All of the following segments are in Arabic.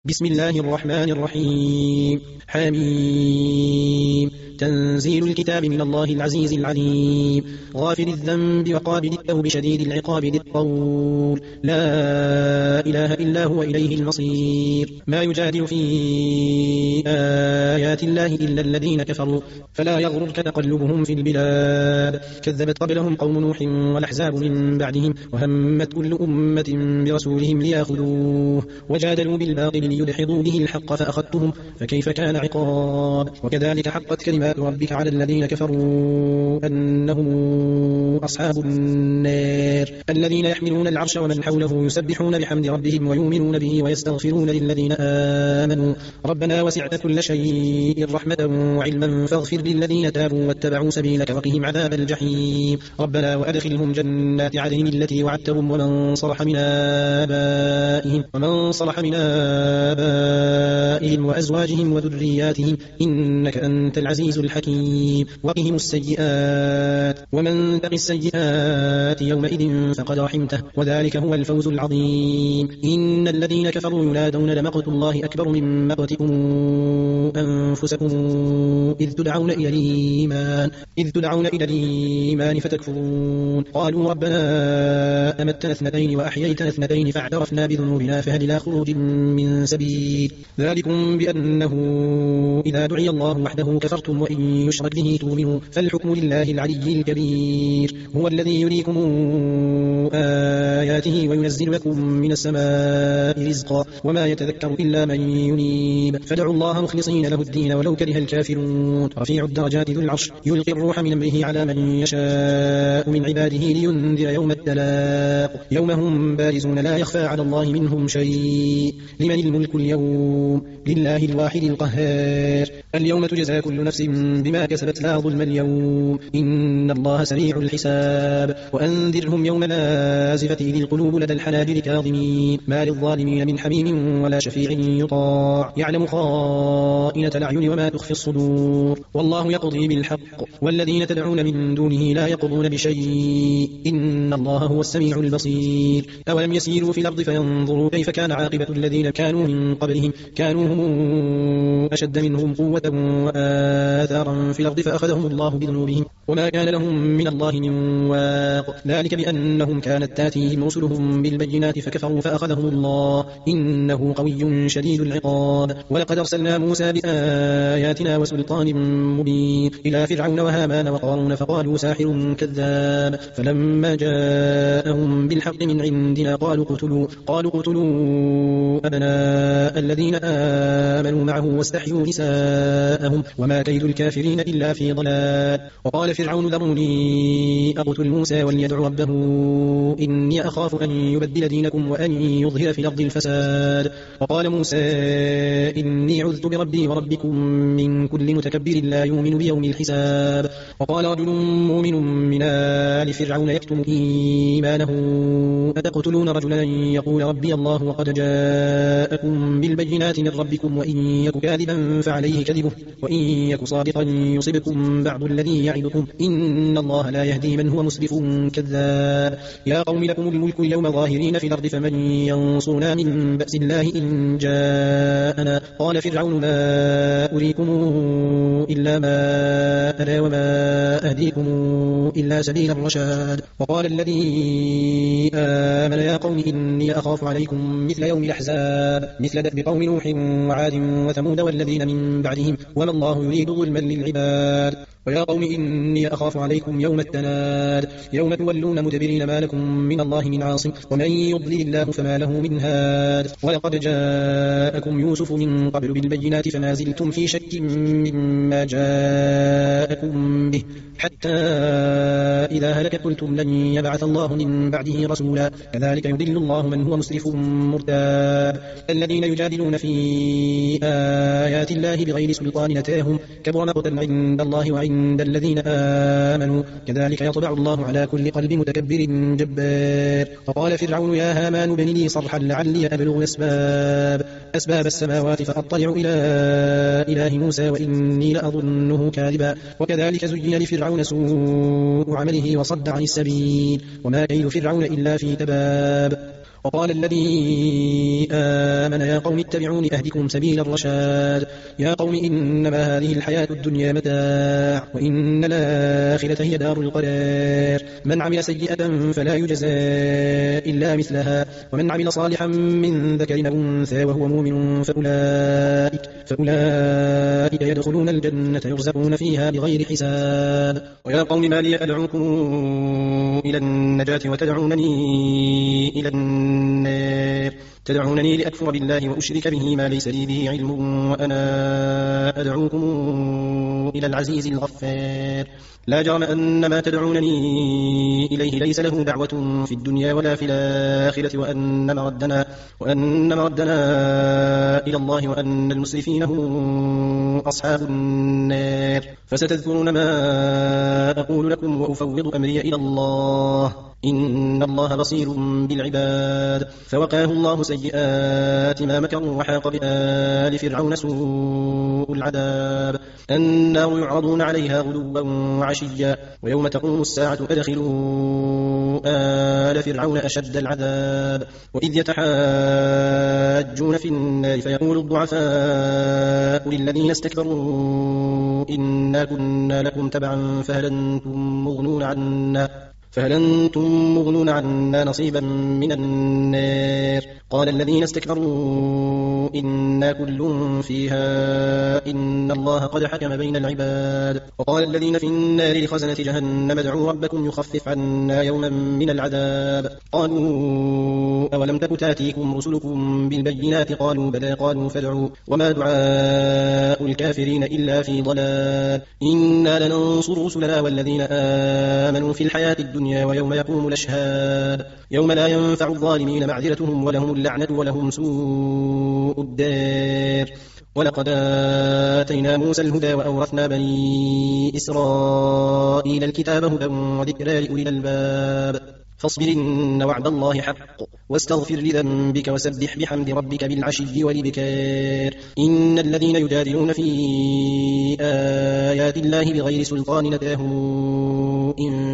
بسم الله الرحمن الرحيم. حميم. تنزيل الكتاب من الله العزيز العليم، غافر الذنب وقابل التوب شديد العقاب ذي الطول، لا إله إلا هو إليه المصير. ما يجادل في آيات الله إلا الذين كفروا، فلا يغررك تقلبهم في البلاد. كذبت قبلهم قوم نوح والأحزاب من بعدهم، وهمت كل أمة برسولهم ليأخذوه، وجادلوا بالباطل ليدحضوا به الحق فأخذتهم، فكيف كان عقاب. وكذلك حقت كلمات ربك على الذين كفروا أنهم أصحاب النار، الذين يحملون العرش ومن حوله يسبحون بحمد ربهم ويؤمنون به ويستغفرون للذين آمنوا ربنا وسعت كل شيء رحمة وعلما فاغفر للذين تابوا واتبعوا سبيلك وقهم عذاب الجحيم. ربنا وأدخلهم جنات عدن التي وعدتهم ومن صلح من آبائهم وأزواجهم وذرياتهم إنك أنت العزيز الحكيم. وقهم السيئات ومن تق السيئات يومئذ فقد رحمته وذلك هو الفوز العظيم. إن الذين كفروا ينادون لمقت الله أكبر من مقتكم أنفسكم إذ تدعون إلى الإيمان فتكفرون. قالوا ربنا أمتنا اثنتين وأحييتنا اثنتين فاعترفنا بذنوبنا فهل إلى خروج من سبيل. ذلكم بأنه إذا دعي الله وحده كفرتم وإن يشرك به تؤمنوا فالحكم لله العلي الكبير. هو الذي يريكم آياته وينزل لكم من السماء رزقا وما يتذكر إلا من ينيب فادعوا الله مخلصين له الدين ولو كره الكافرون. رفيع الدرجات ذو العرش يلقي الروح من أمره على من يشاء من عباده لينذر يوم التلاق يوم هم بارزون لا يخفى على الله منهم شيء. لمن الملك اليوم؟ لله الواحد القهار. اليوم تجزى كل نفس بما كسبت لا ظلم اليوم إن الله سريع الحساب. وأنذرهم يوم الآزفة إذ القلوب لدى الحناجر كاظمين ما للظالمين من حميم ولا شفيع يطاع يعلم خائنة الأعين وما تخفي الصدور. والله يقضي بالحق والذين تدعون من دونه لا يقضون بشيء إن الله هو السميع البصير. أولم يسيروا في الأرض فينظروا كيف كان عاقبة الذين كانوا من قبلهم كانوا هم أشد منهم قوة وآثارا في الأرض فأخذهم الله بذنوبهم وما كان لهم من الله من واق. ذلك بأنهم كانت تاتيهم رسلهم بالبينات فكفروا فأخذهم الله إنه قوي شديد العقاب. ولقد أرسلنا موسى بآياتنا وسلطان مبين إلى فرعون وهامان وقارون فقالوا ساحر كذاب فلما جاءهم بالحق من عندنا قالوا قتلوا أبناء الذين آمنوا معه واستحيوا نساءهم وما كيد الكافرين إلا في ضلال. وقال فرعون ذروني أقتل موسى وليدع ربه إني أخاف أن يبدل دينكم وأن يظهر في الأرض الفساد. وقال موسى إني عذت بربي وربكم من كل متكبر لا يؤمن بيوم الحساب. وقال رجل مؤمن من آل فرعون يكتم إيمانه أتقتلون رجلا يقول ربي الله وقد جاءكم بالبينات من ربكم وإن يك كاذبا فعليه كذبه وإن يك صادقا يصبكم بعض الذي يعدكم إن الله لا يهدي من هو مسرف كذاب. يا قوم لكم الملك اليوم ظاهرين في الأرض فمن ينصرنا من بأس الله إن جاءنا. قال فرعون ما أريكم إلا ما أرى وما أهديكم إلا سبيل الرشاد. وقال الذي آمن يا قوم إني أخاف عليكم مثل يوم الأحزاب مثل دأب قوم نوح وعاد وثمود والذين من بعدهم وما الله يريد ظلما للعباد. ويا قوم إني أخاف عليكم يوم التناد يوم تولون مدبرين ما لكم من الله من عاصم ومن يضلل الله فما له من هاد. ولقد جاءكم يوسف من قبل بالبينات فما زلتم في شك مما جاءكم به حتى إذا هلك قلتم لن يبعث الله من بعده رسولا كذلك يضل الله من هو مسرف مرتاب. الذين يجادلون في آيات الله بغير سلطان أتاهم كبر مقتا عند الله وعند الذين آمنوا كذلك يطبع الله على كل قلب متكبر جبار. فقال فرعون يا هامان ابن لي صرحا لعلي أبلغ أسباب السماوات فأطلع إلى إله موسى وإني لأظنه كاذبا. وكذلك زين لفرعون سوء عمله وصد عن السبيل وما كيد فرعون إلا في تباب. وقال الذي آمن يا قوم اتبعون أهدكم سبيل الرشاد يا قوم إنما هذه الحياة الدنيا متاع وإن الآخرة هي دار القرار من عمل سيئة فلا يجزى إلا مثلها ومن عمل صالحا من ذكر أو أنثى وهو مؤمن فأولئك يدخلون الجنة يرزقون فيها بغير حساب ويا قوم ما لي أدعوكم إلى النجاة وتدعونني إلى النار تدعونني لأكفر بالله وأشرك به ما ليس لي به علم وأنا أدعوكم إلى العزيز الغفار لا جرم أن ما تدعونني إليه ليس له دعوة في الدنيا ولا في الآخرة وأن مردنا إلى الله وأن المسرفين هم أصحاب النار فستذكرون ما أقول لكم وأفوض أمري إلى الله إن الله بصير بالعباد فوقاه الله سيئات ما مكروا وحاق بآل فرعون سوء العذاب النار يعرضون عليها غدوا وعشيا ويوم تقوم الساعة أدخلوا آل فرعون أشد العذاب وإذ يتحاجون في النار فيقول الضعفاء للذين استكبروا إنا كنا لكم تبعا فهل أنتم مغنون عنا نصيبا من النار قال الذين استكبروا إنا كل فيها إن الله قد حكم بين العباد وقال الذين في النار لخزنة جهنم ادعوا ربكم يخفف عنا يوما من العذاب قالوا أولم تك تأتيكم رسلكم بالبينات قالوا بلى قالوا فادعوا وما دعاء الكافرين إلا في ضلال إنا لننصر رسلنا والذين آمنوا في الحياة الدنيا ويوم يقوم الأشهاد يوم لا ينفع الظالمين معذرتهم ولهم اللعنة ولهم سوء الدار ولقد آتينا موسى الهدى وأورثنا بني إسرائيل الكتاب هدى وذكرى لأولي الألباب فاصبر إن وعد الله حق واستغفر لذنبك وسبح بحمد ربك بالعشي والإبكار إن الذين يجادلون في آيات الله بغير سلطان نتاهم إن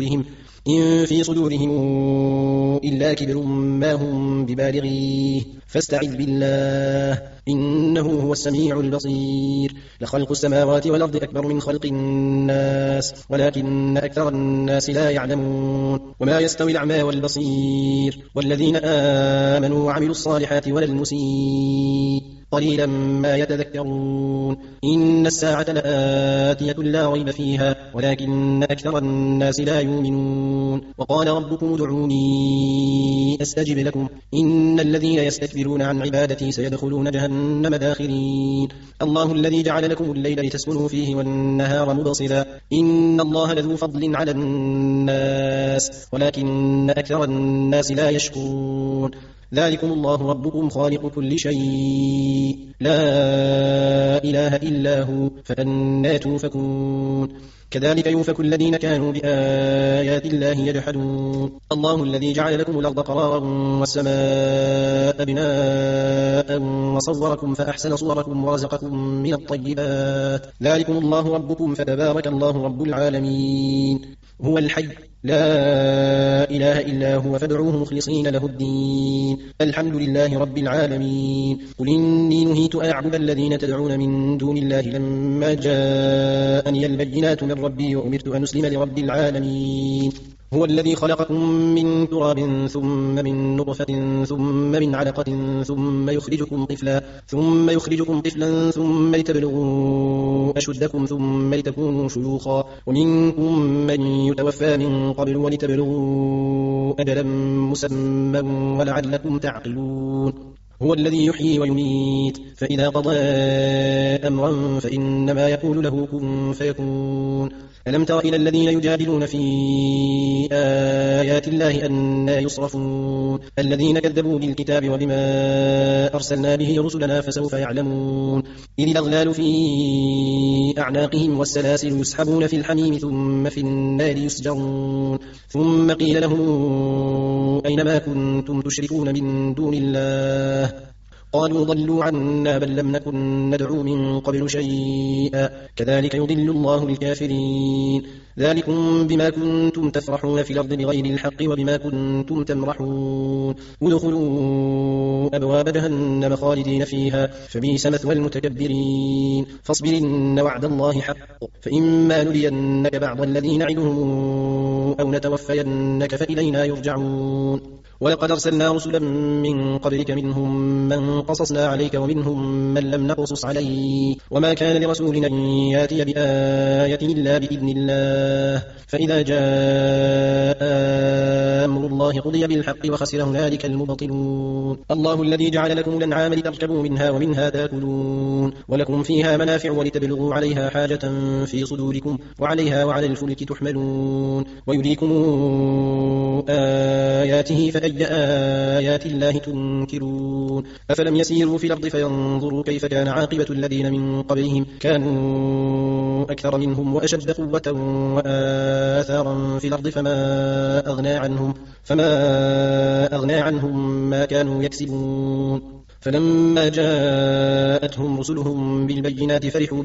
في صدورهم إلا كبر ما هم ببالغيه فاستعذ بالله إنه هو السميع البصير لخلق السماوات والأرض أكبر من خلق الناس ولكن أكثر الناس لا يعلمون وما يستوي الأعمى والبصير والذين آمنوا وعملوا الصالحات ولا المسيء قليلا ما يتذكرون إن الساعة لآتية لا ريب فيها ولكن أكثر الناس لا يؤمنون وقال ربكم ادعوني أستجب لكم إن الذين يستكبرون عن عبادتي سيدخلون جهنم داخرين الله الذي جعل لكم الليل لتسكنوا فيه والنهار مبصرا إن الله لذو فضل على الناس ولكن أكثر الناس لا يشكرون ذلكم الله ربكم خالق كل شيء لا إله إلا هو فأنى توفكون كذلك يؤفك الذين كانوا بآيات الله يجحدون الله الذي جعل لكم الأرض قرارا والسماء بناء وصوركم فأحسن صوركم ورزقكم من الطيبات ذلكم الله ربكم فتبارك الله رب العالمين هو الحي لا إله إلا هو فادعوه مخلصين له الدين الحمد لله رب العالمين قل إني نهيت أن أعبد الذين تدعون من دون الله لما جاءني البينات من ربي وأمرت أن أسلم لرب العالمين هو الذي خلقكم من تراب ثم من نطفة ثم من علقة ثم يخرجكم طفلا ثم لتبلغوا أشدكم ثم لتكونوا شيوخا ومنكم من يتوفى من قبل ولتبلغوا أجلا مسمى ولعلكم تعقلون هو الذي يحيي ويميت فإذا قضى أمرا فإنما يقول له كن فيكون ألم تر إلى الذين يجادلون في آيات الله أنى يصرفون الذين كذبوا بالكتاب وبما أرسلنا به رسلنا فسوف يعلمون إذ الأغلال في أعناقهم والسلاسل يسحبون في الحميم ثم في النار يسجرون ثم قيل لهم أين ما كنتم تشركون من دون الله قالوا ضلوا عنا بل لم نكن ندعو من قبل شيئا كذلك يضل الله الكافرين ذلكم بما كنتم تفرحون في الأرض بغير الحق وبما كنتم تمرحون ادخلوا أبواب جهنم خالدين فيها فبئس مثوى المتكبرين فاصبر إن وعد الله حق فإما نرينك بعض الذين نعدهم أو نتوفينك فإلينا يرجعون ولقد أرسلنا رسلا من قبلك منهم من قصصنا عليك ومنهم من لم نقصص عليك وما كان لرسول أن ياتي بآية إلا بإذن الله فإذا جاء أمر الله قضي بالحق وخسر هنالك المبطلون الله الذي جعل لكم الأنعام لتركبوا منها ومنها تأكلون ولكم فيها منافع ولتبلغوا عليها حاجة في صدوركم وعليها وعلى الفلك تحملون ويريكم آياته فأي آيات الله تنكرون أفلم يسيروا في الأرض فينظروا كيف كان عاقبة الذين من قبلهم كانوا أكثر منهم وأشد قوة وآثارا في الأرض فما أغنى عنهم ما كانوا يكسبون فلما جاءتهم رسلهم بالبينات فرحوا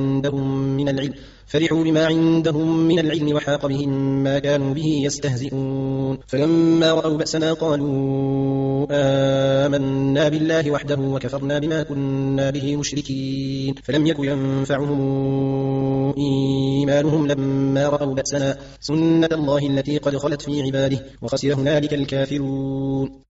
بما عندهم من العلم وحاق بهم ما كانوا به يستهزئون فلما رأوا بأسنا قالوا آمنا بالله وحده وكفرنا بما كنا به مشركين فلم يك ينفعهم إيمانهم لما رأوا بأسنا سنة الله التي قد خلت في عباده وخسر هنالك الكافرون